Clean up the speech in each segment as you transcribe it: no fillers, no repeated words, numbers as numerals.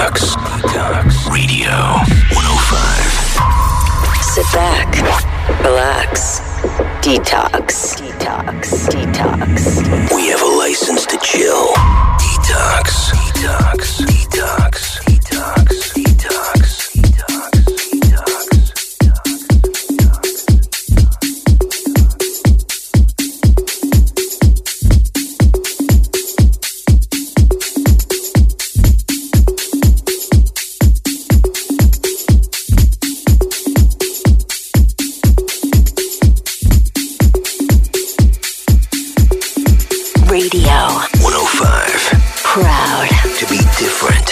Detox Radio 105. Sit back, relax, detox. We have a license to chill. Detox. Radio 105. proud To be different.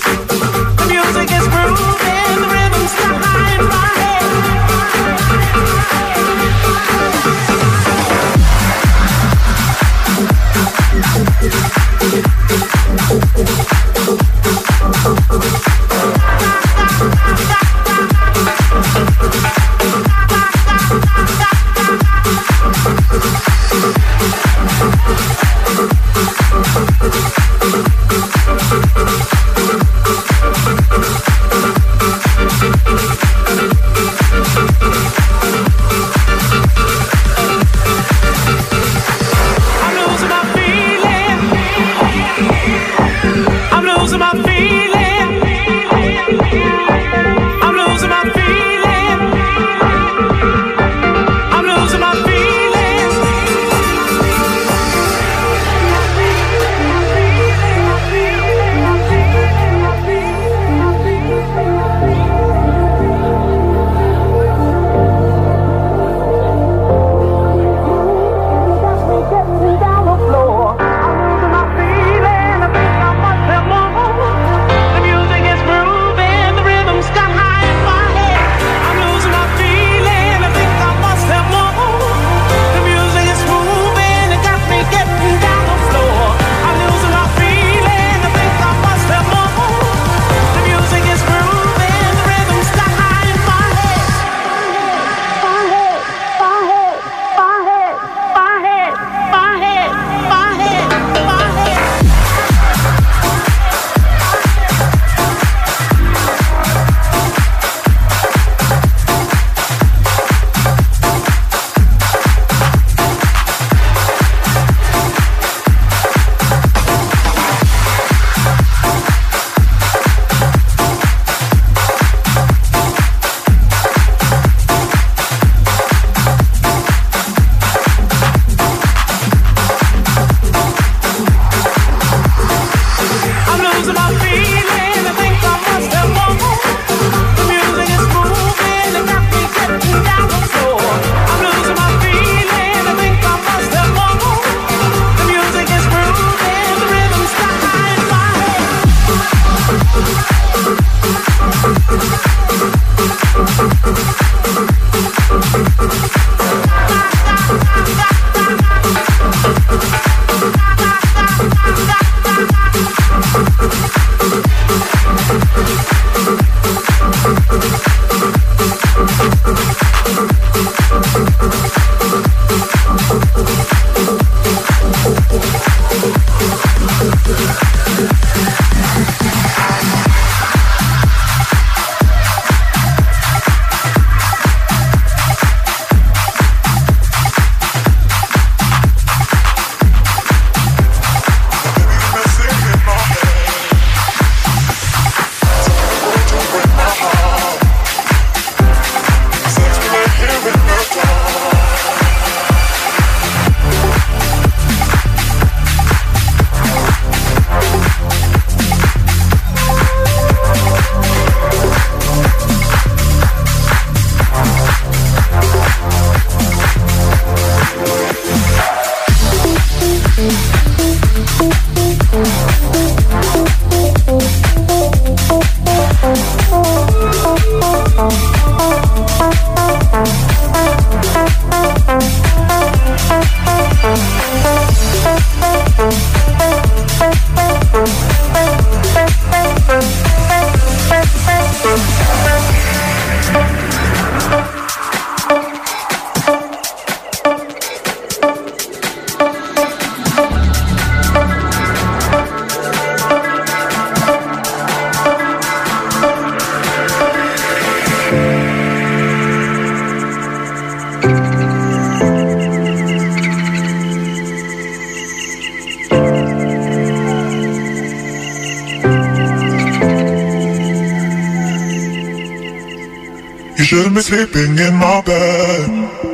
Shouldn't be sleeping in my bed.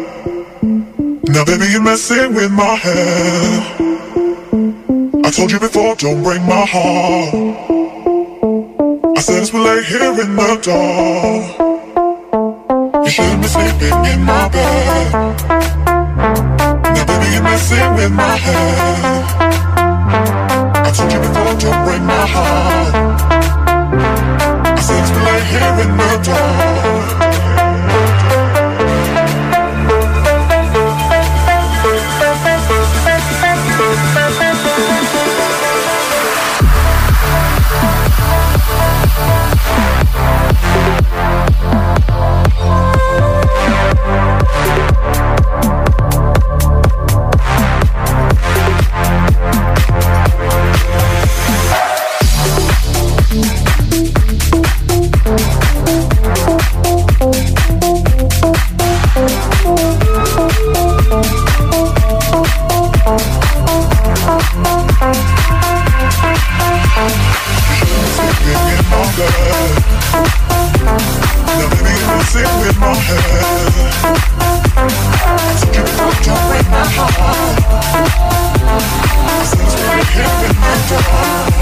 Now baby you're messing with my head. I told you before, don't break my heart. I said as we lay here in the dark. You shouldn't be sleeping in my bed. Now baby you're messing with my head. I told you before, don't break my heart. bed. Now baby, you're messing with my head. I told you before, don't break my heart. I said it's right here in my door.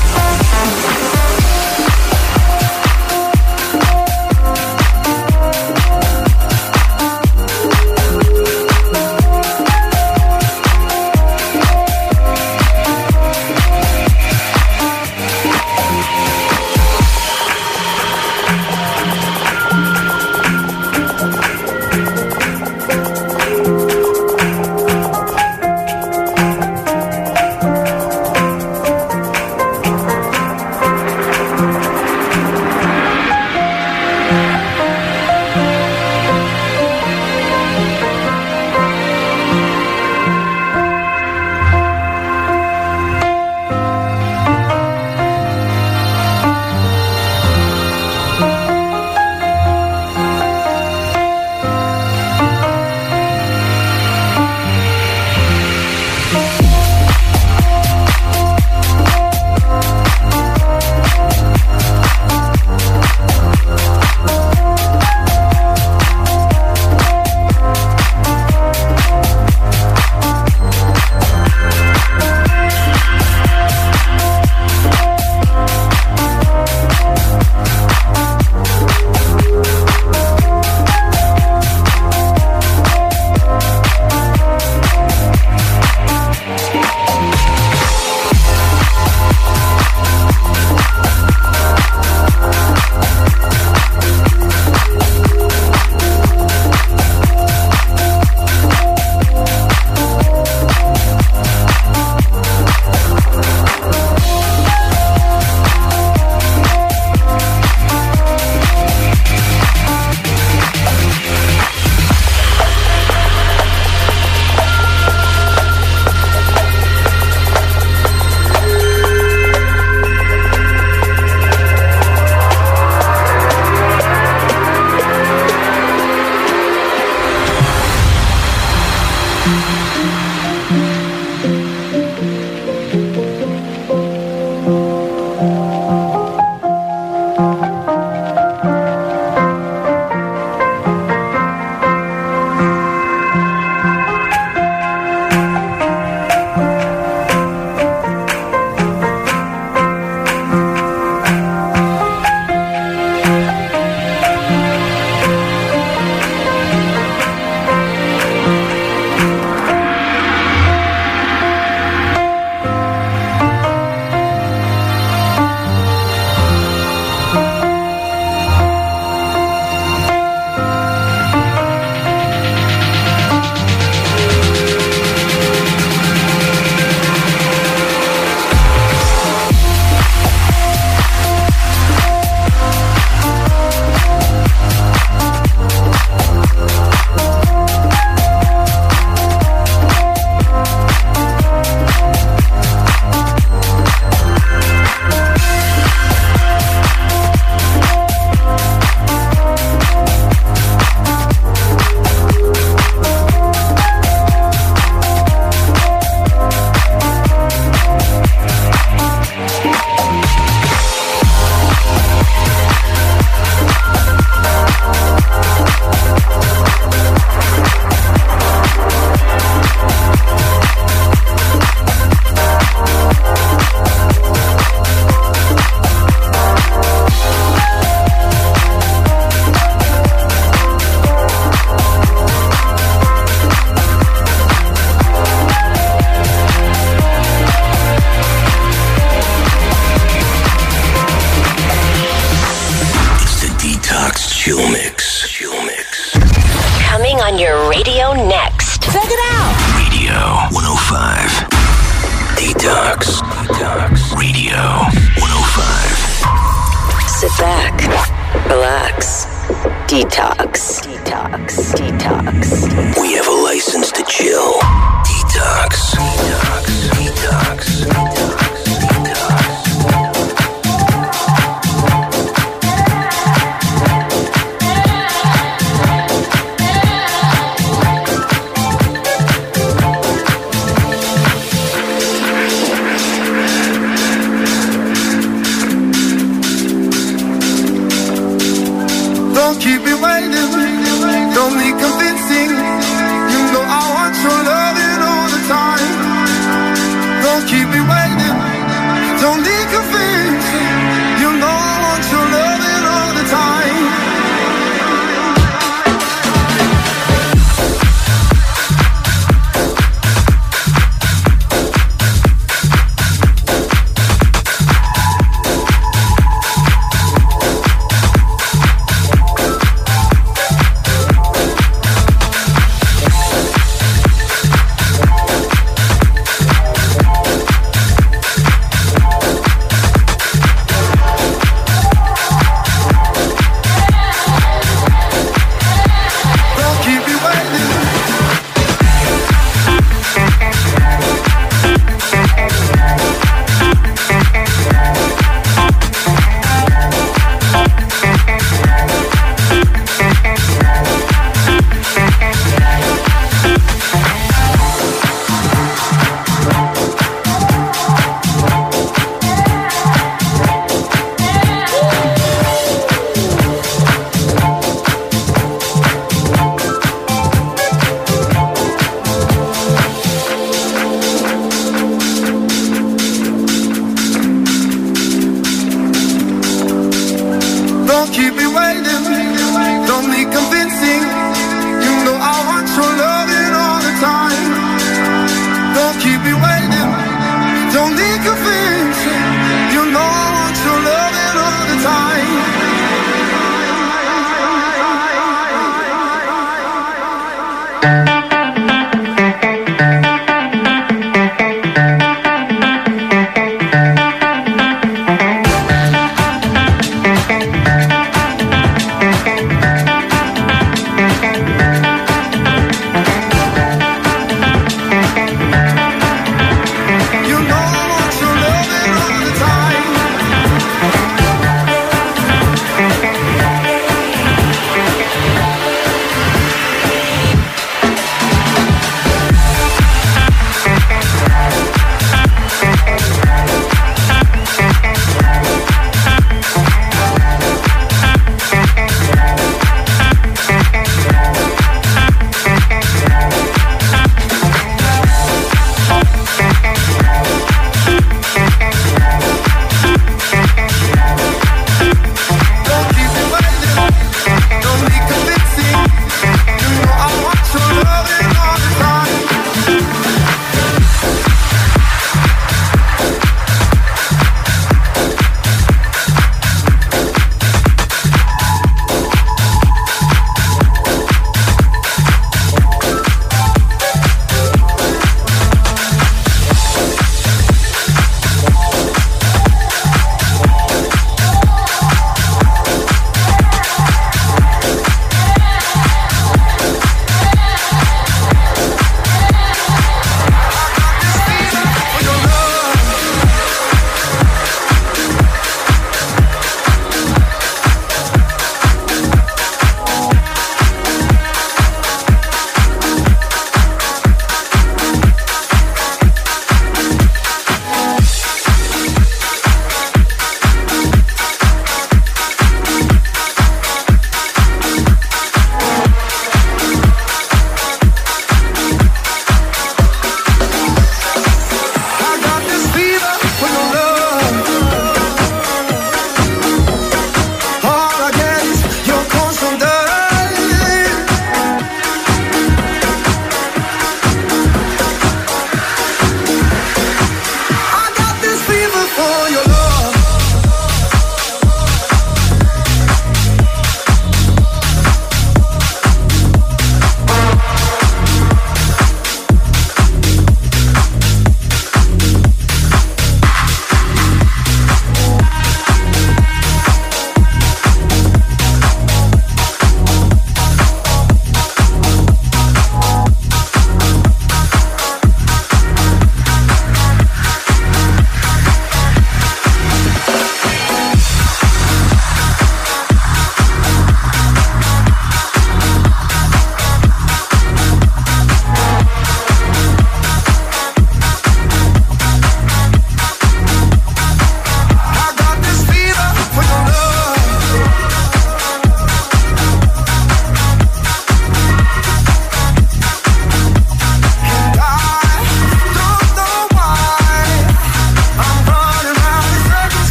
on your radio next. Check it out. Radio 105. Detox. Radio 105. Sit back, relax, detox. We have a license to chill. Detox. Don't keep me waiting, don't need convincing. You know I want your loving all the time. Don't keep me waiting, don't need convincing. You know I want your loving all the time.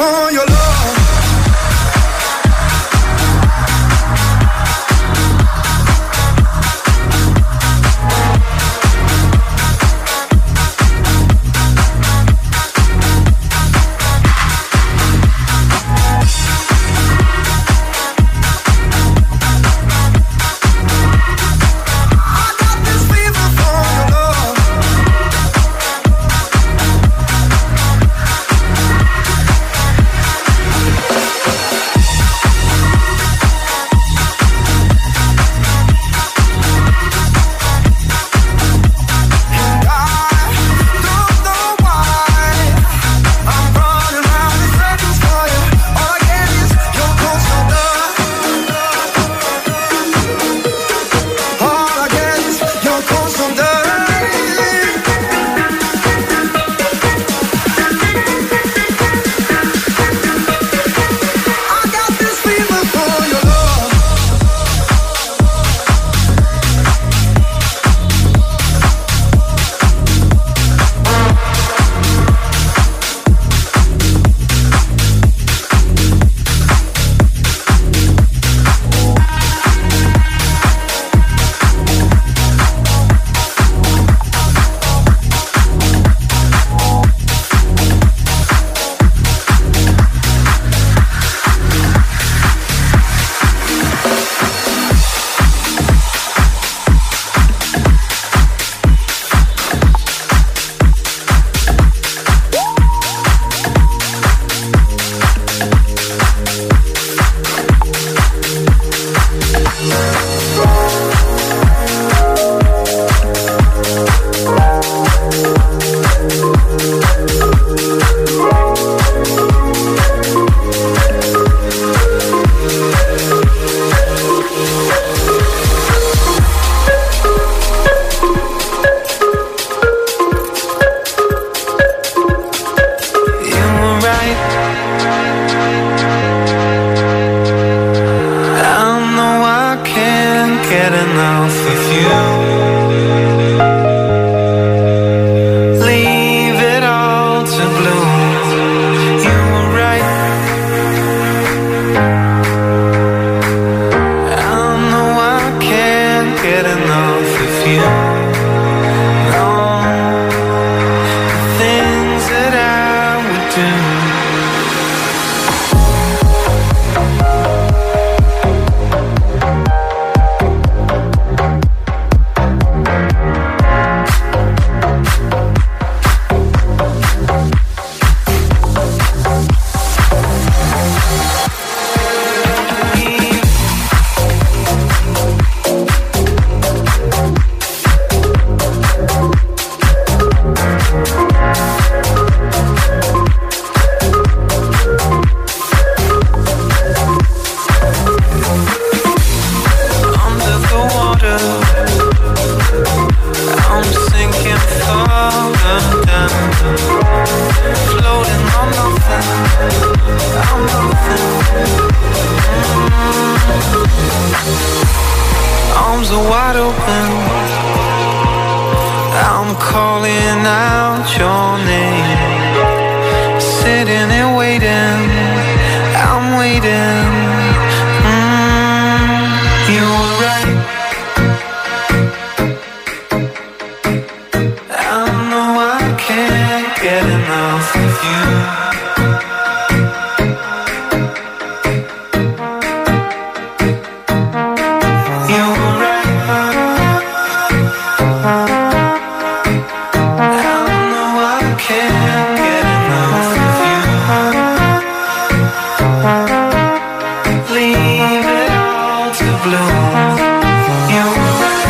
for your love.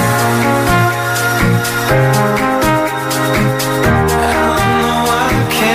I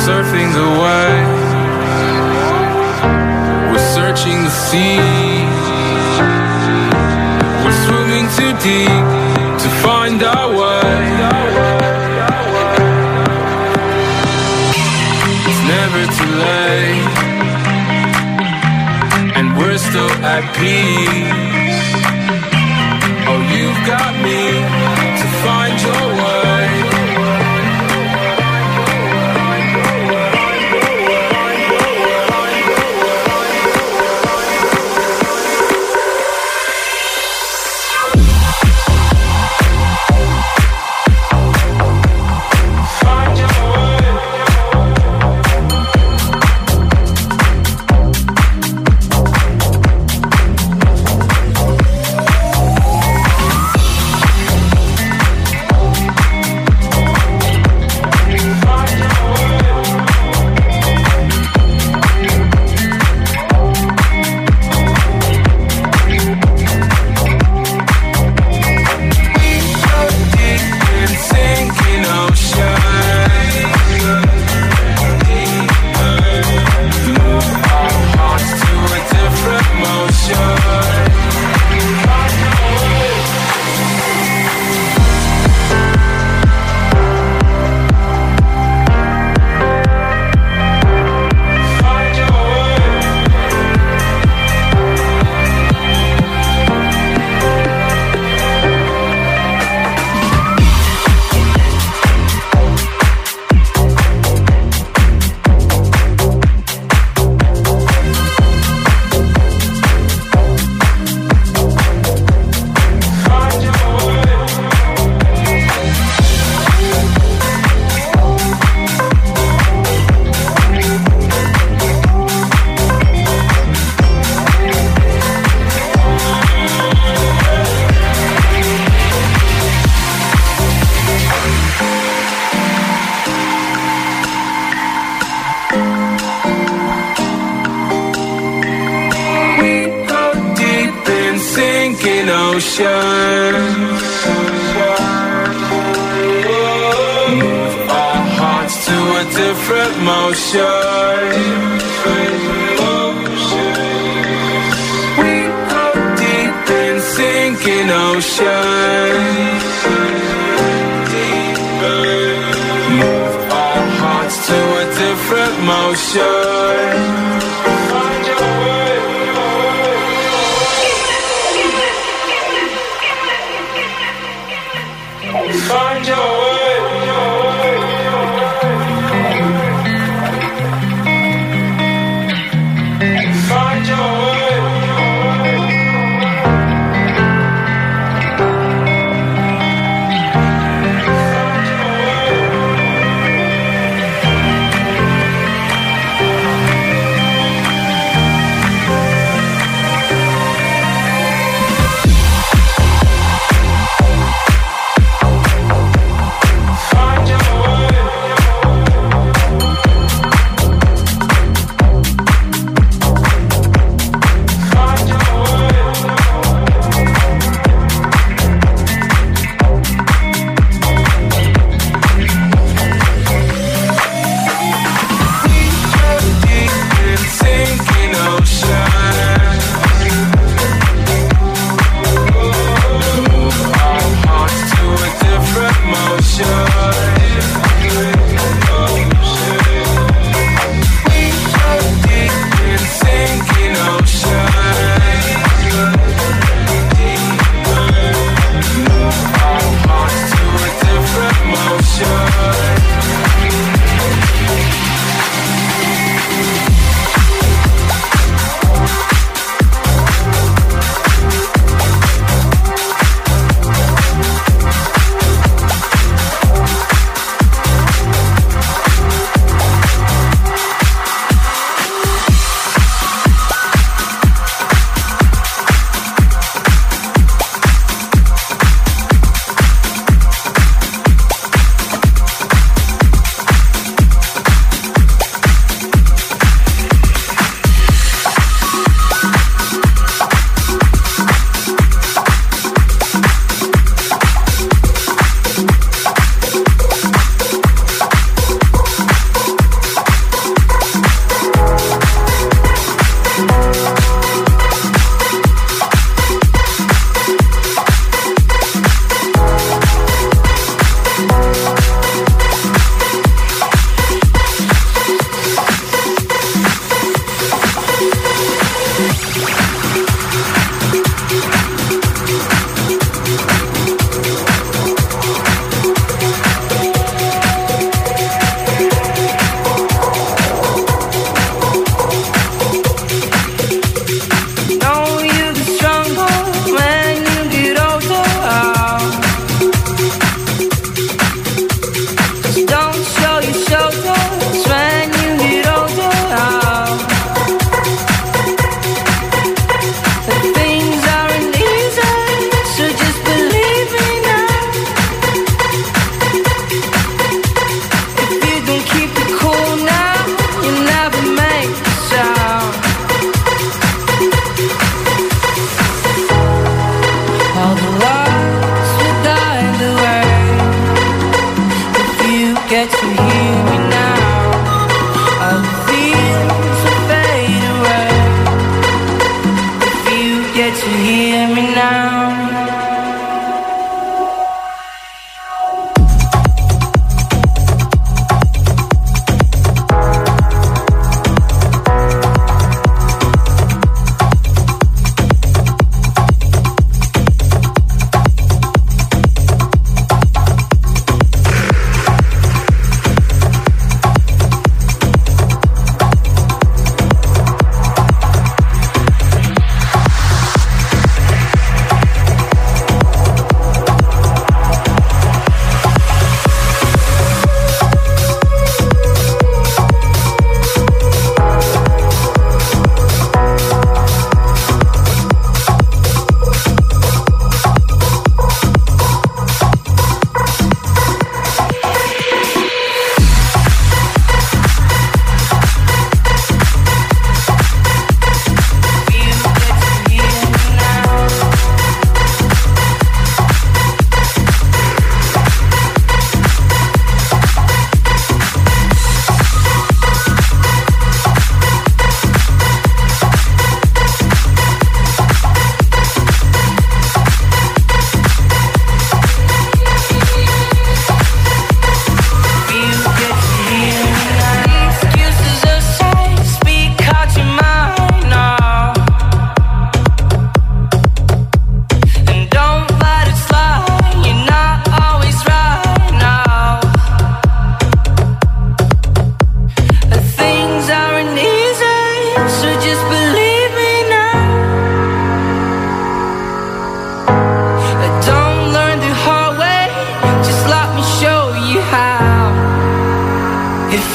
surfing the waves. We're searching the sea. We're swimming too deep to find our way. It's never too late, and we're still at peace. Oh, you've got me to find your way.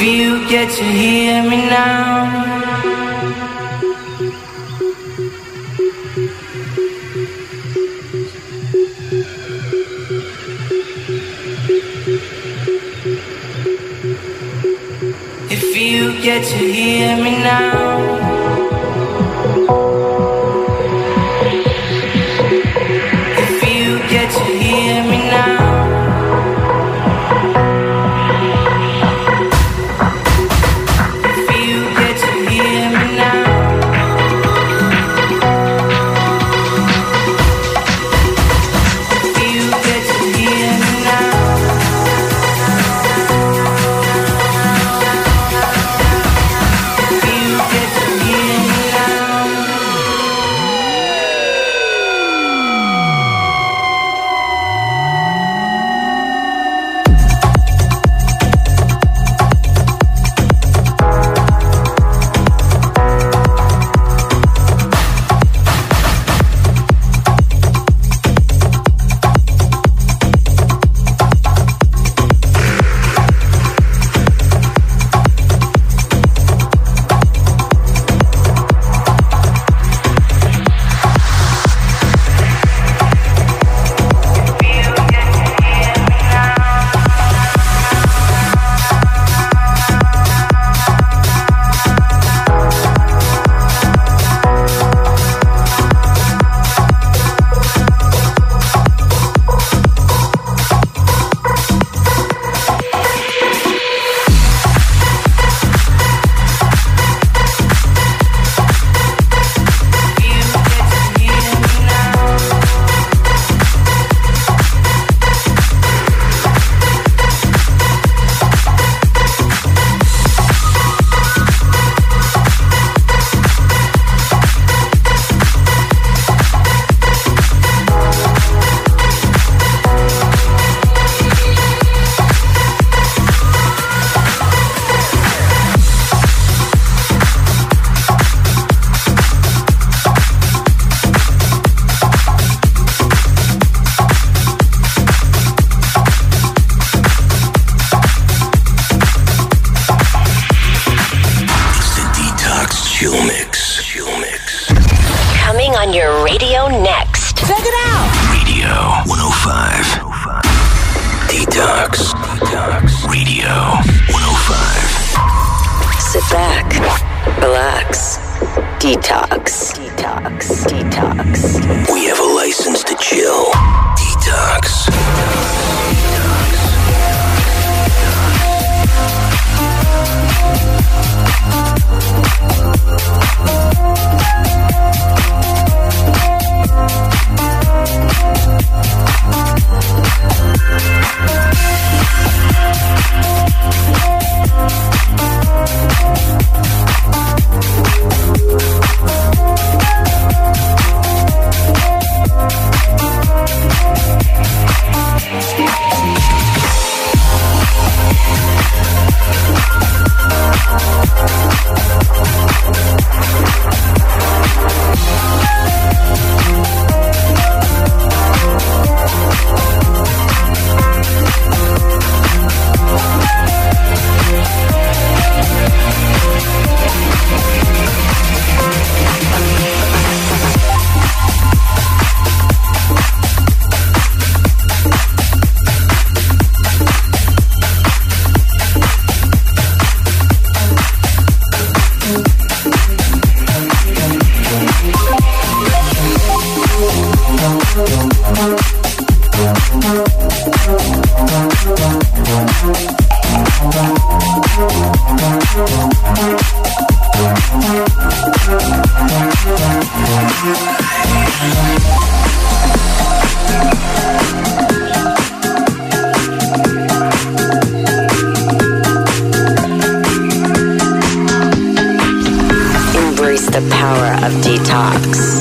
you get to hear me now. If you get to hear me now. Get to hear me now. If you get to hear me now. If you get to hear me now. If you get to hear me now. Embrace the power of detox.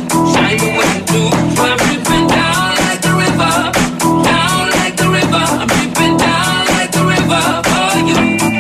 shine the way you do. I'm dripping down like the river, down like the river. I'm dripping down like the river for you.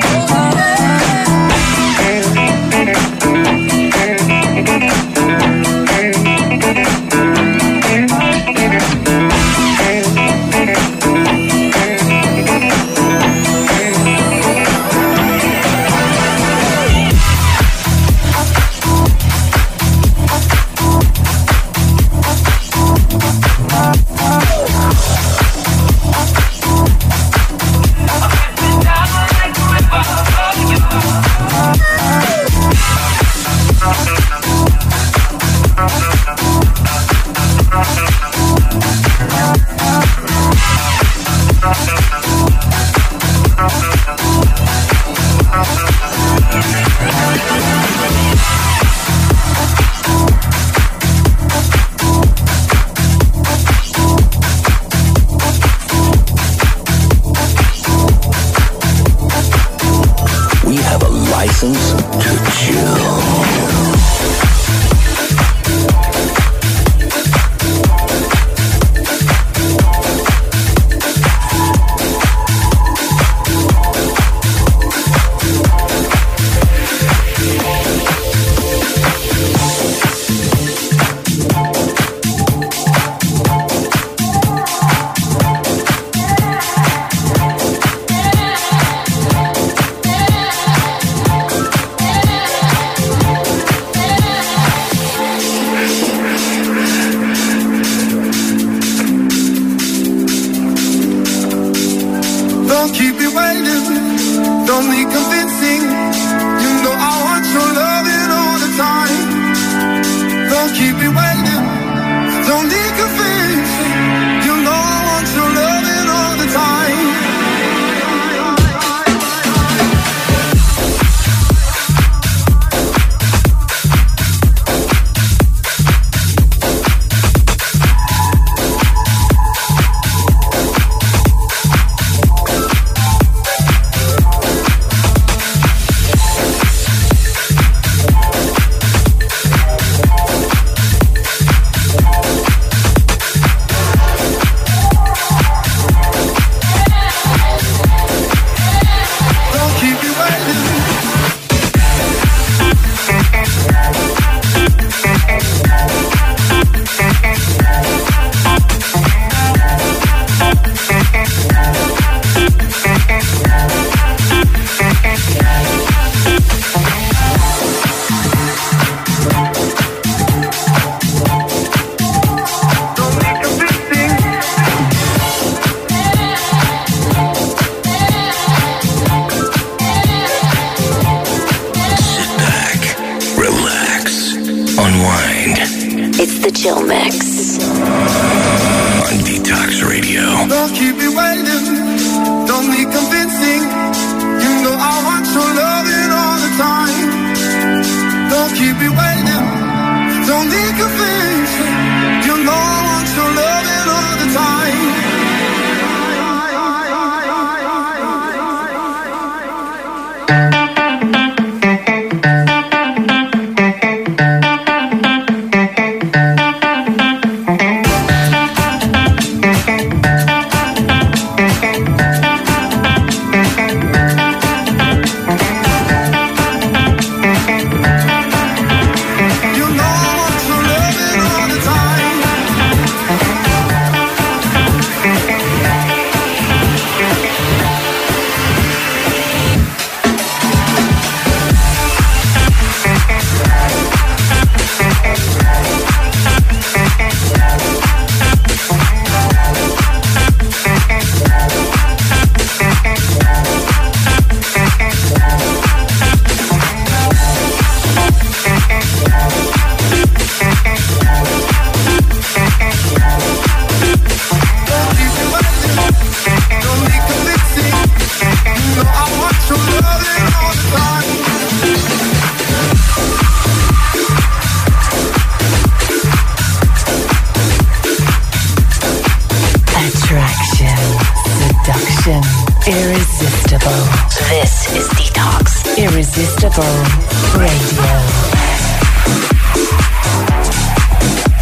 Irresistible. This is Detox. Irresistible Radio.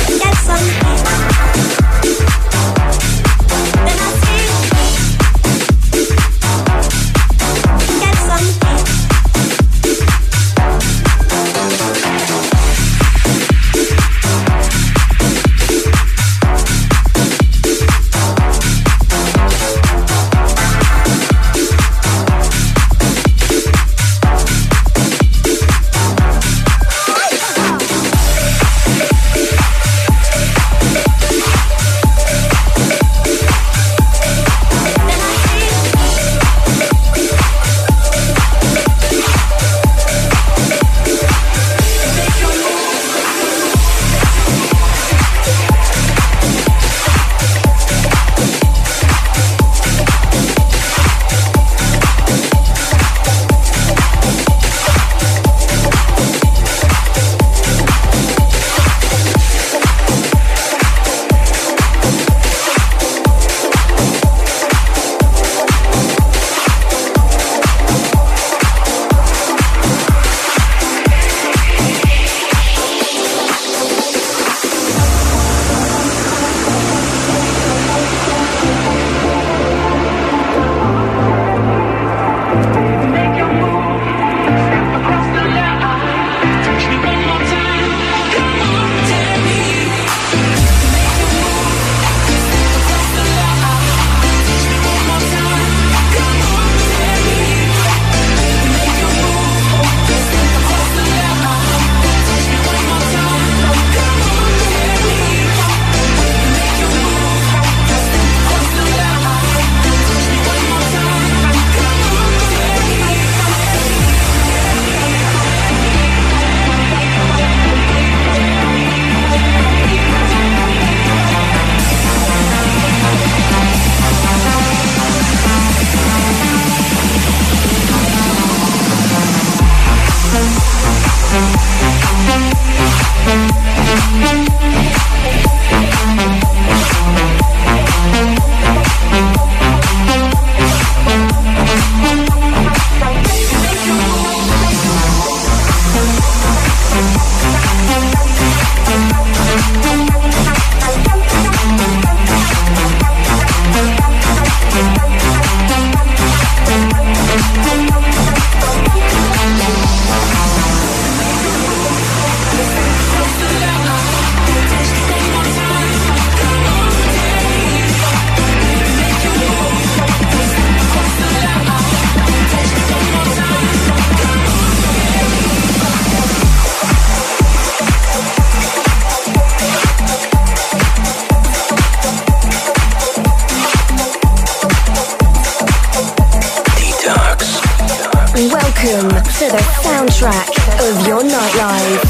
to the soundtrack of your nightlife.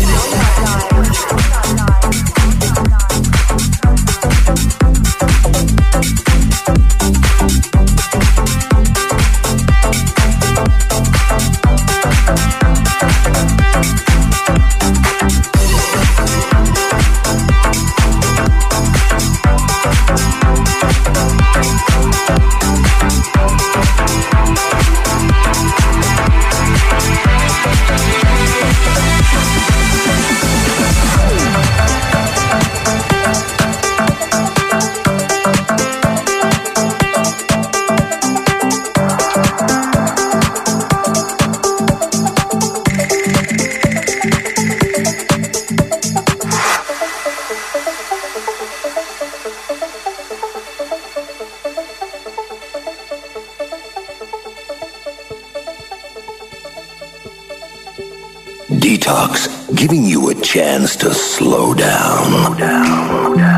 Detox, giving you a chance to slow down.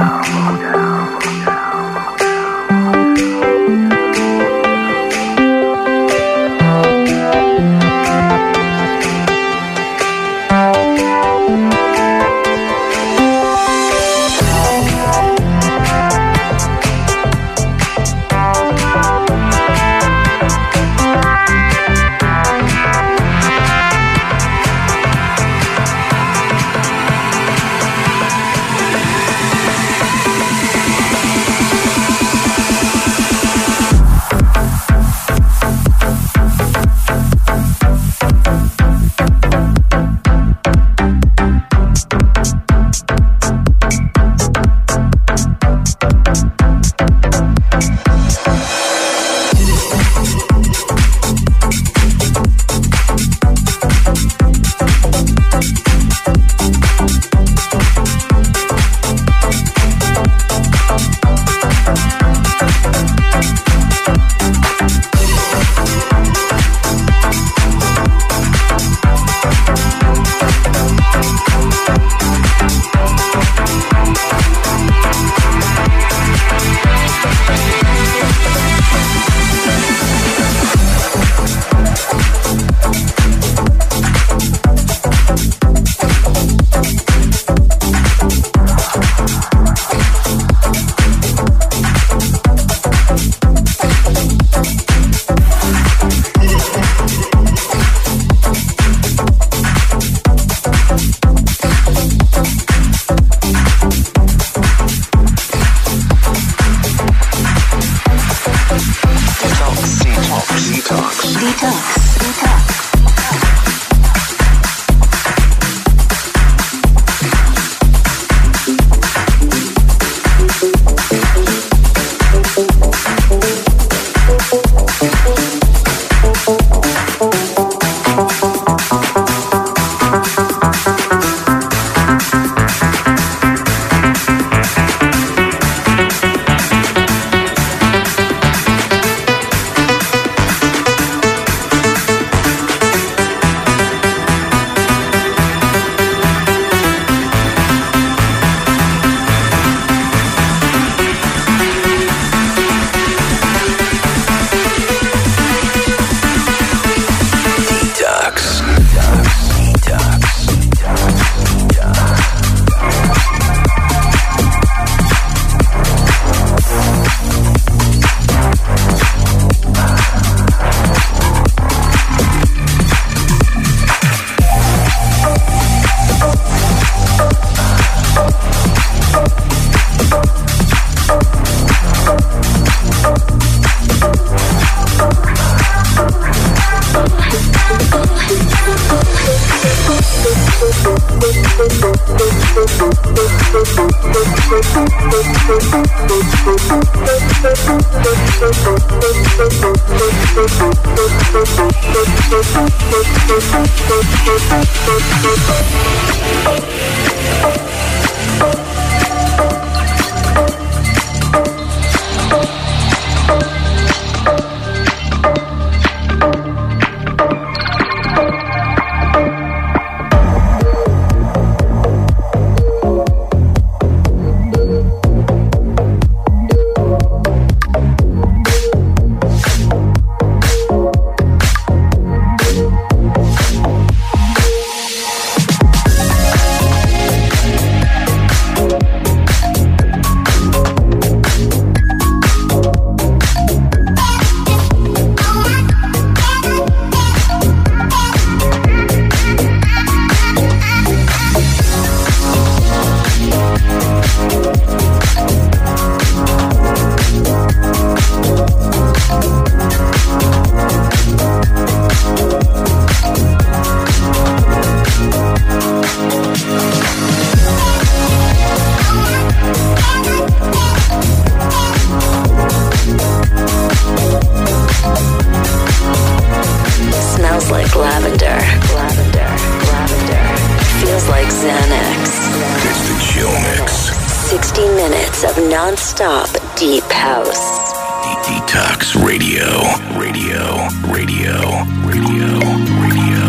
hours of non-stop deep house. Detox Radio. Radio. Radio. Radio. Radio.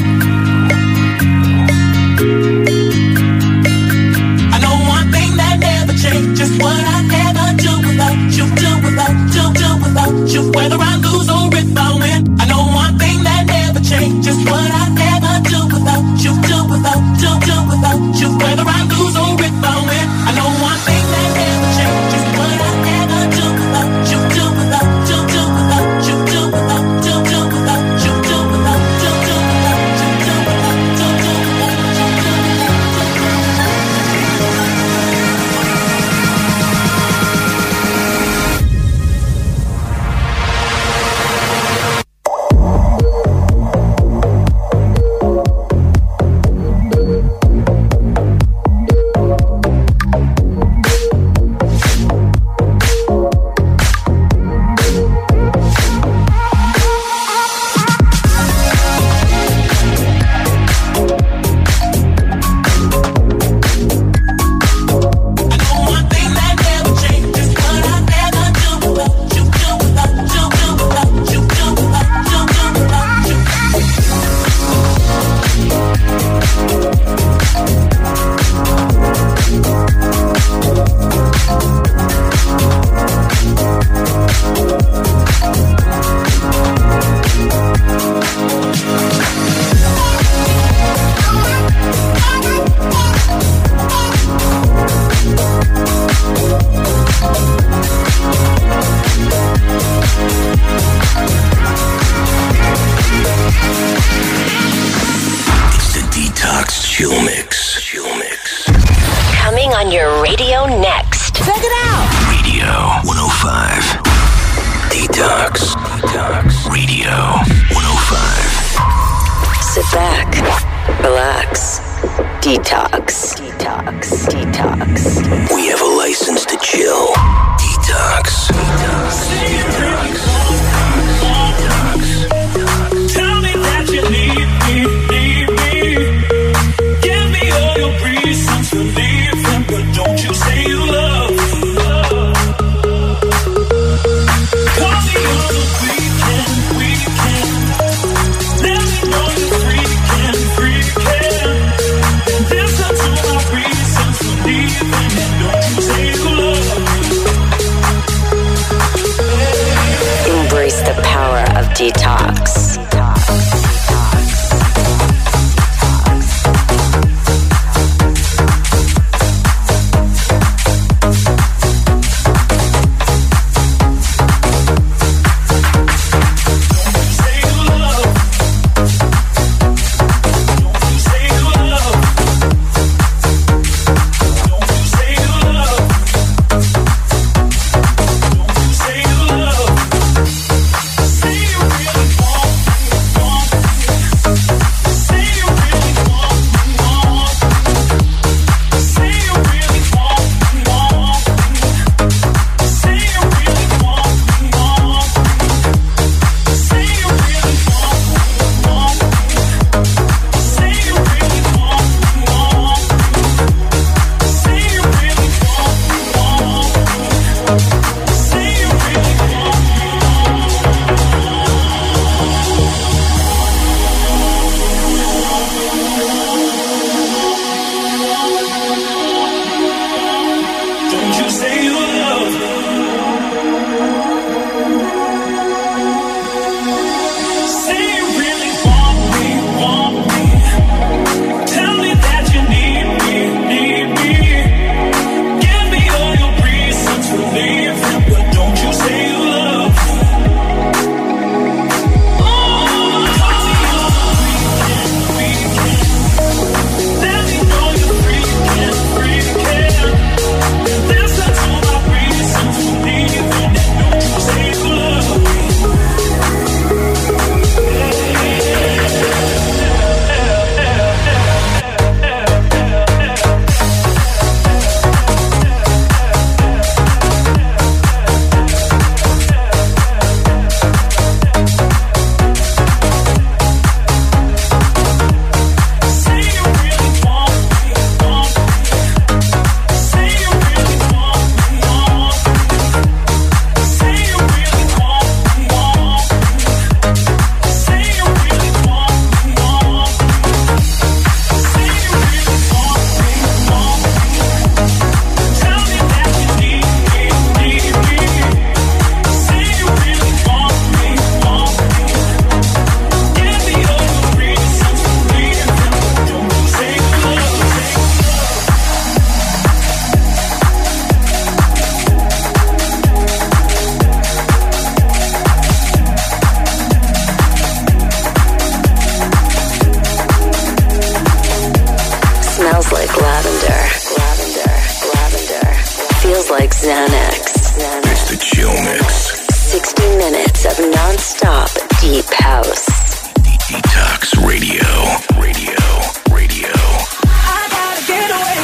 I know one thing that never changes, what I never do without you, do without you, whether I lose or if I win. I know one thing that never changes, what I never do without you, do without you, whether I lose or if I win. I know one thing that never changes, what I never do without you, do without you, do without you, do without you, do without you, do without you, do without you, do without you, do Smells like Xanax. It's the Chill Mix. 60 minutes of non-stop deep house. Detox Radio. Radio. Radio. I gotta get away.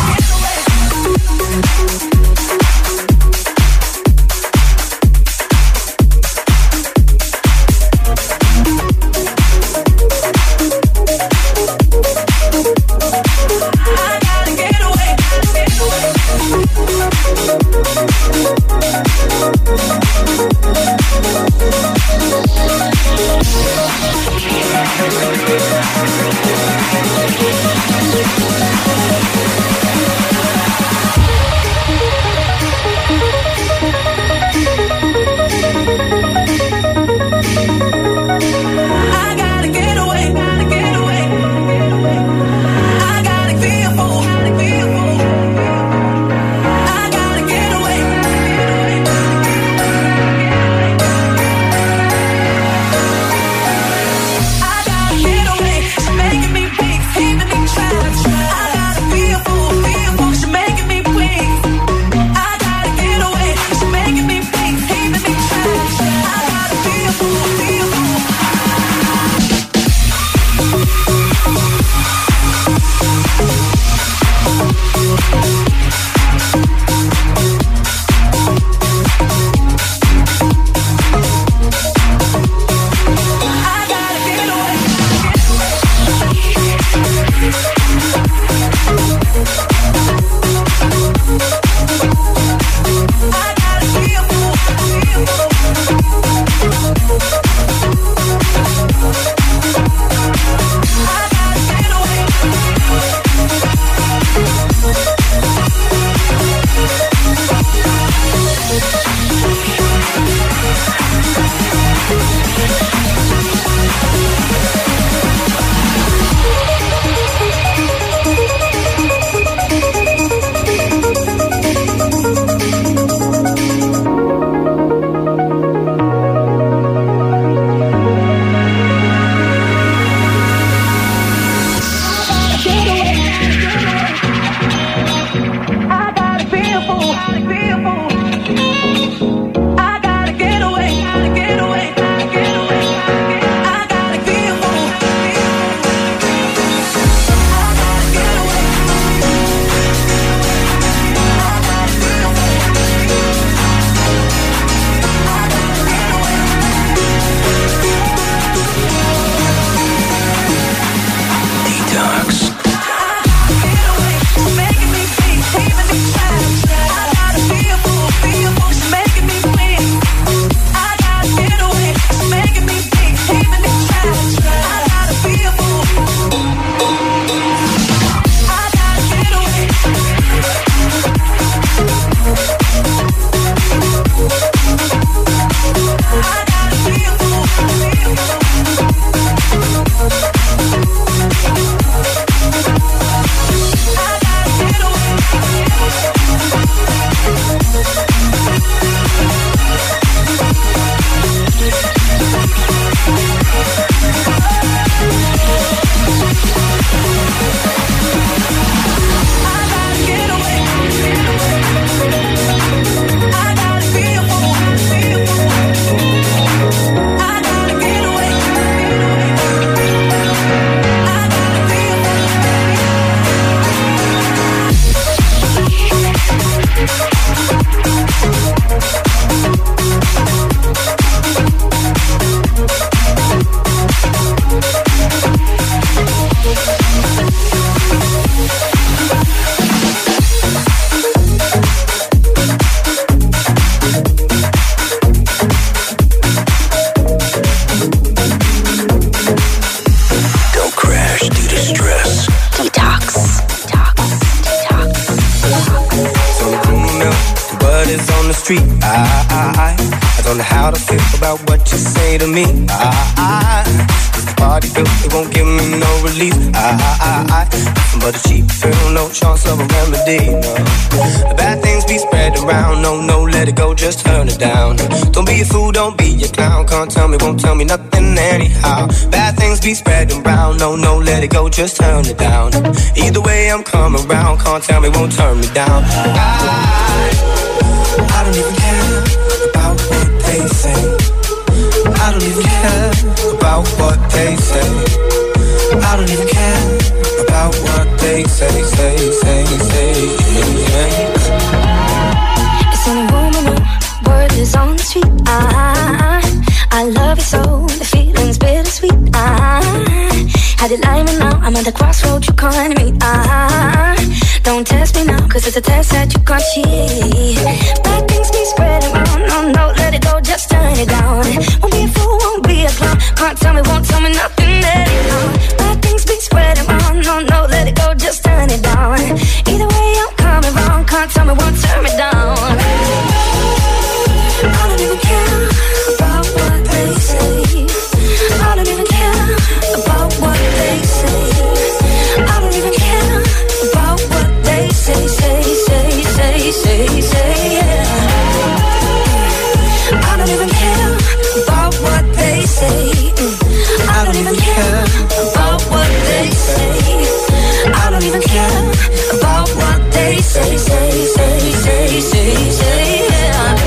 street. I don't know how to feel about what you say to me. The party built, it won't give me no release. But a cheap thrill, no chance of a remedy. No, bad things be spread around. No, let it go, just turn it down. Don't be a fool, don't be a clown. Can't tell me, won't tell me nothing anyhow. Bad things be spreading around. No, let it go, just turn it down. Either way, I'm coming around. Can't tell me, won't turn me down. It's only rumor, word is on the street. I love you so, the feeling's bittersweet. Had it lying now, I'm at the crossroads, you calling me. Don't test me now, cause it's a test that you can't cheat. Bad things be spreading around, no, let it go, just turn it down. Won't be a fool, won't be a clown, can't tell me, won't tell me nothing, let it down. Bad things be spreading around, no, let it go, just turn it down. Either way, I'm coming round, can't tell me, won't turn me down. I don't even care about what they say. I don't even care about what they say. I don't even care about what they say, yeah. I don't even care about what they say. I don't even care about what they say. I don't even care about what they say, yeah.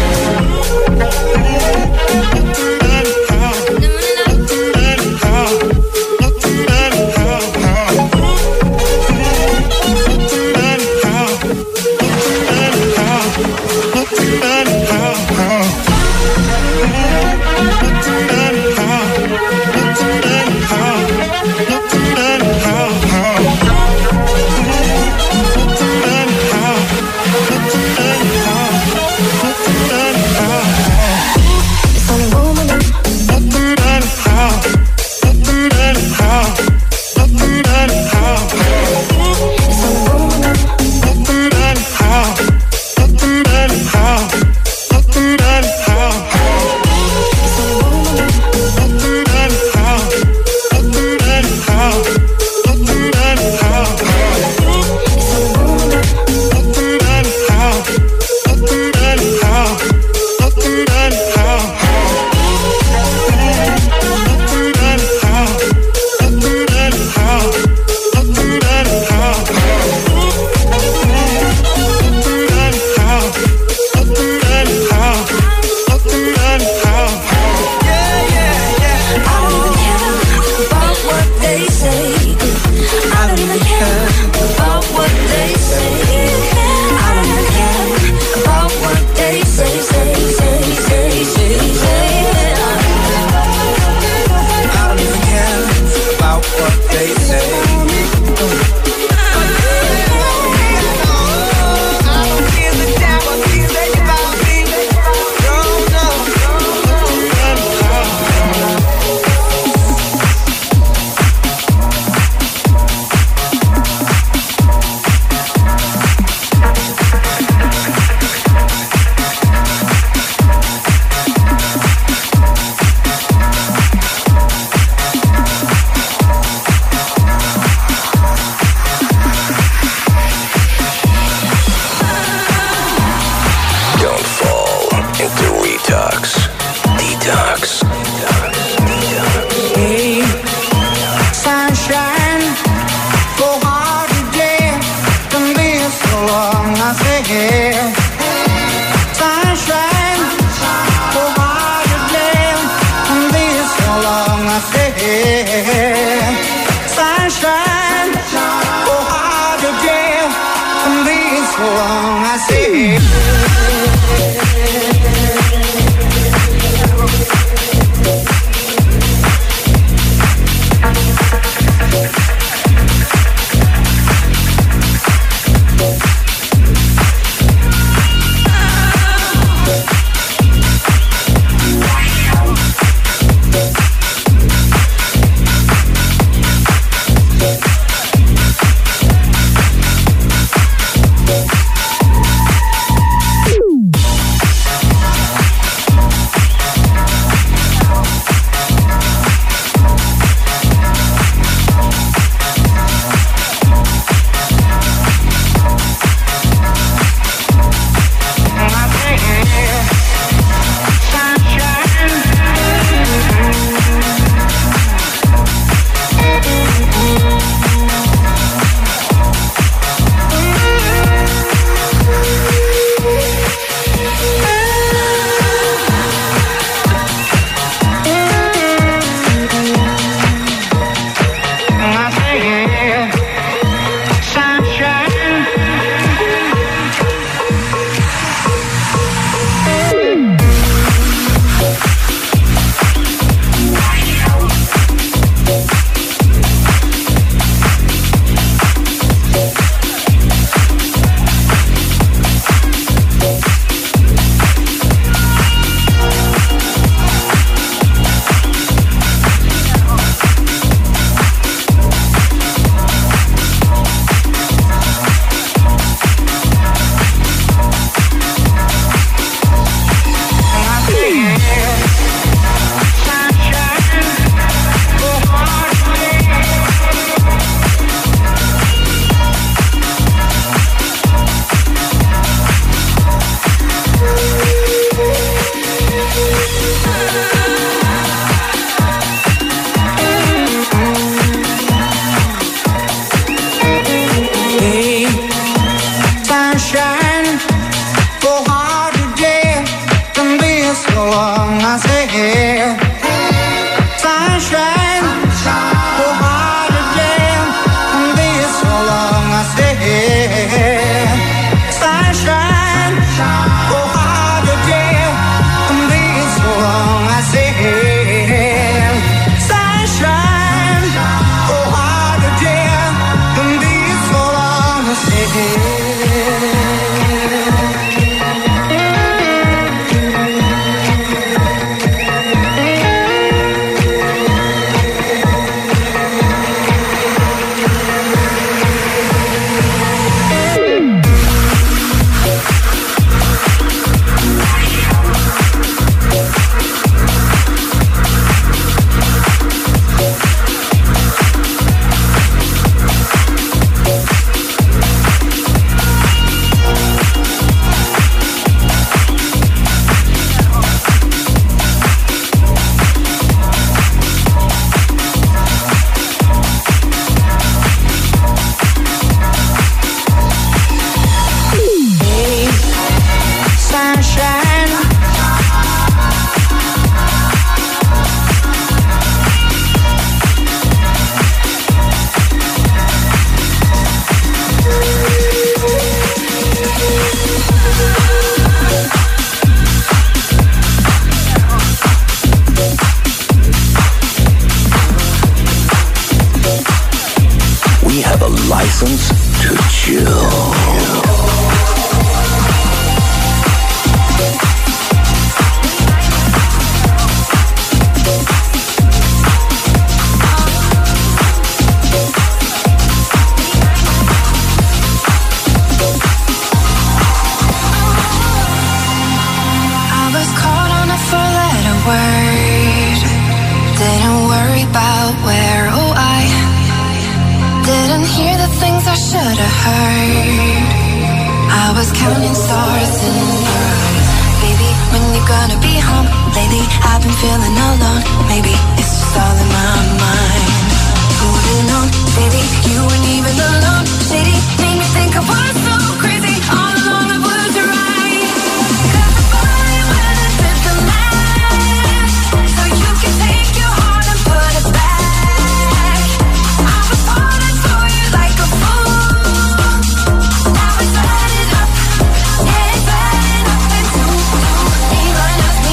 counting stars in your eyes. Baby, when you gonna be home? Lately, I've been feeling alone. Maybe it's just all in my mind. Holding on, baby, you weren't even alone. Shady, made me think I was so crazy. All along it was right. Cause I found you when I did the math. So you can take your heart and put it back. I was falling for you like a fool. Now it's adding up. Yeah, it's adding up into me minus you.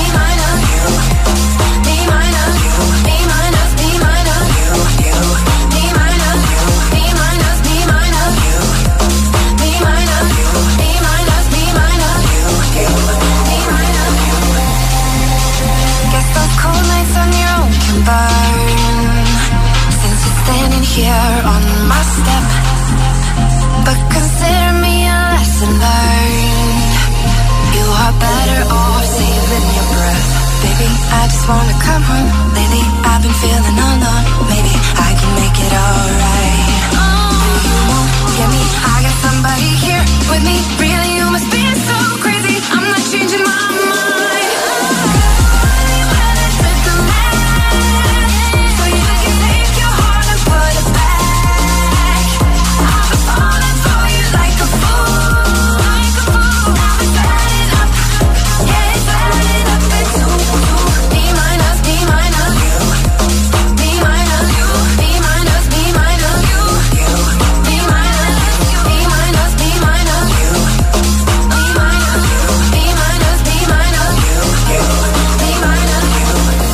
Me minus you. Me minus you. Me minus you. Me minus you. Me minus me minus you. Me minus you. Me minus me minus you. Me minus you. Guess those cold nights on your own can burn. Since you're standing here on my step. But consider me a lesson learned. You are better off saving your breath. Baby, I just wanna come home. Lately, I've been feeling alone. Maybe I can make it alright. You won't get me. I got somebody here with me. Really, you must be so crazy. I'm not changing my mind. When I did the math, so you can take your heart and put it back. I was falling for you like a fool. Now it's adding up. Yeah, it's adding up into me minus me minus you. Me minus you. Me minus me minus you. Me minus you. Me minus me minus you. Me minus you. Me minus me minus you. Me minus you.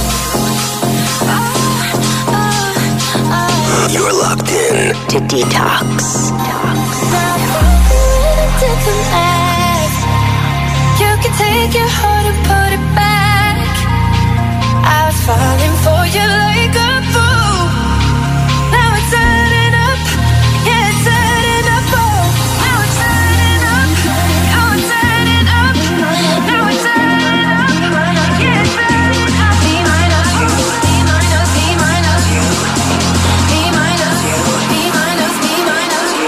You're locked in To Detox. You can take your heart and put it back. I was falling for you like a fool. Now it's adding up. Yeah, it's adding up. Oh, now it's adding up. Now it's adding up. Now it's adding up. Yeah, it's adding up. Me minus you. Me minus me minus you. Me minus you. Me minus me minus you.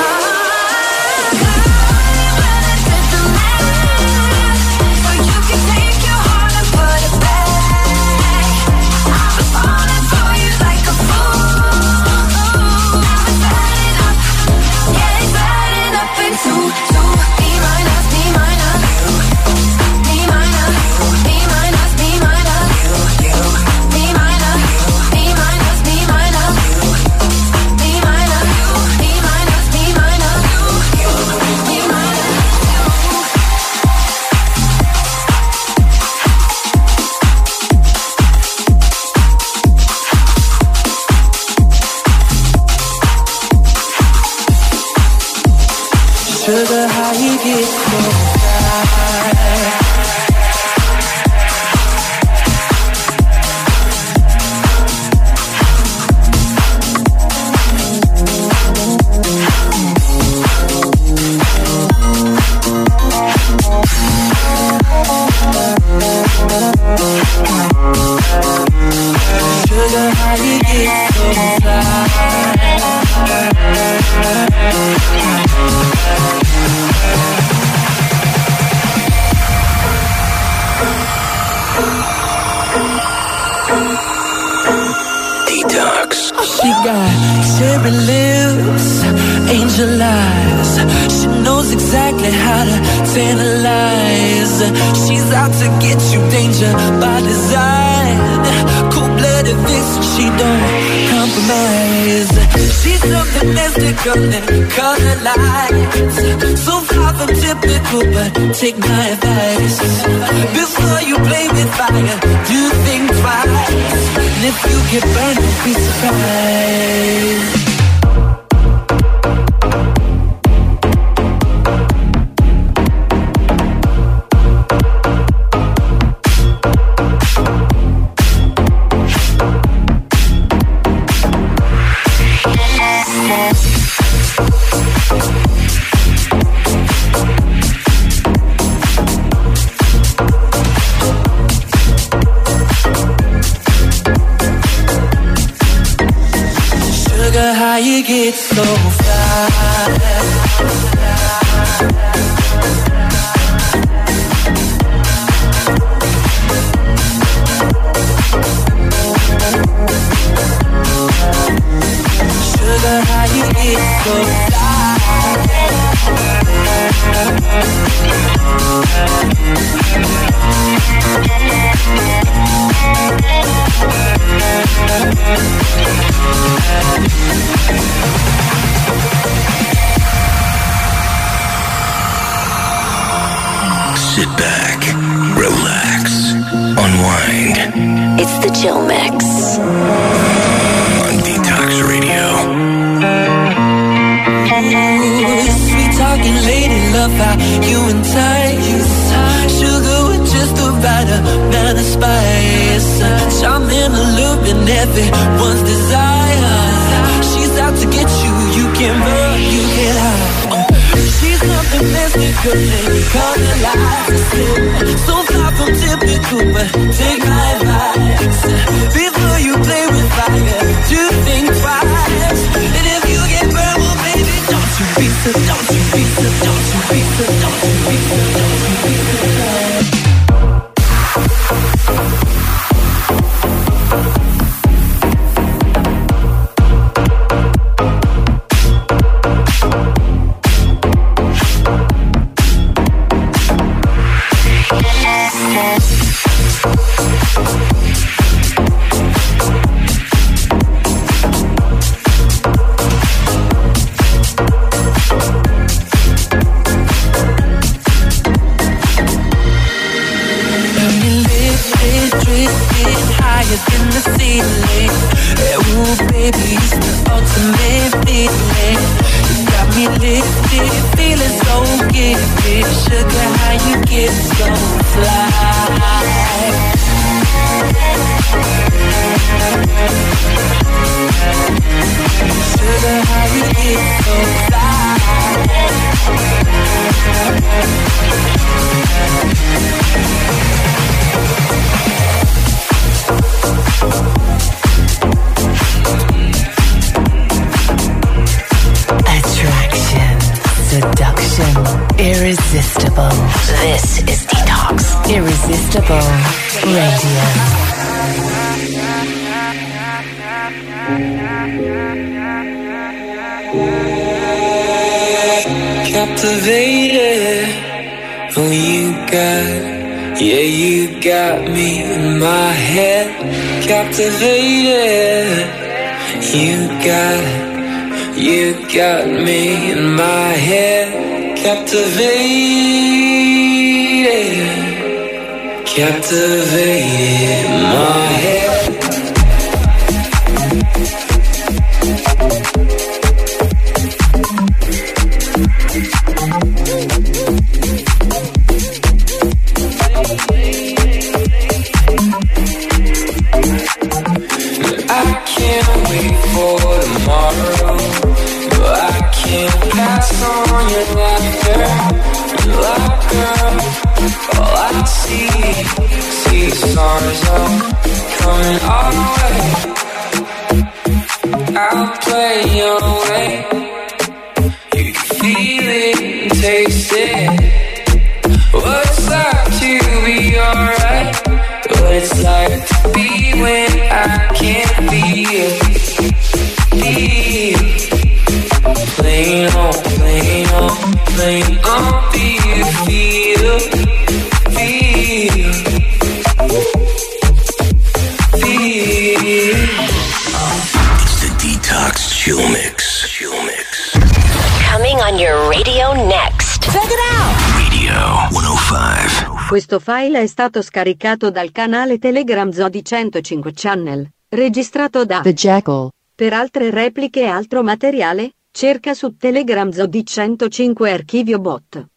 When I did the math, so you can take your heart and put it back. I was falling for you like a fool. Now it's adding up. Yeah, it's adding up into me minus me minus you. Me minus me minus me minus you. Me minus me minus me minus you. Me minus me minus me minus you. Me minus Sugar, how you get so high? Sugar, how you get so high? Detox. She got cherry lips, angel eyes. She knows exactly how to tantalize. She's out to get you, danger by design. Cold-blooded vixen, she don't compromise. She's something mystical and color lights. So far from typical, but take my advice. Before you play with fire, do think twice. And if you get burned, don't be surprised. How you get so fly? you get so Sit back, relax, unwind. It's the Chill Mix. On Detox Radio. Sweet talking lady, love how you entice. Sugar with just the right amount of spice. Charming, alluring, everyone's desire. She's out to get you, you can run, you can hide. She's something mystical and come alive. So far from typical, but take my advice. Before you play with fire, do think twice. And if you get burned, well baby, don't you be so, don't you be so, don't you be so, don't you be so, don't you be so. In the ceiling, ooh baby, it's the ultimate feeling. You got me lifted, feeling so gifted. Sugar, how you get so fly? Sugar, how you get so fly? Attraction, seduction, irresistible. This is Detox. Irresistible Radio. Captivated, oh you got me in my head. Captivated, you got me in my head. Captivated in my head. I can't wait for tomorrow, but I can't pass on your laughter. All I see the stars are coming our way. I'll play your way. You can feel it and taste it. What it's like to be alright. What it's like to be when I can't feel. Plain on, plain on, plain on, feel. It's the Detox Chill Mix. Coming on your radio next. Check it out! Radio 105. Questo file è stato scaricato dal canale Telegram Zodi 105 Channel, registrato da The Jackal. Per altre repliche e altro materiale, cerca su Telegram Zodi 105 Archivio Bot.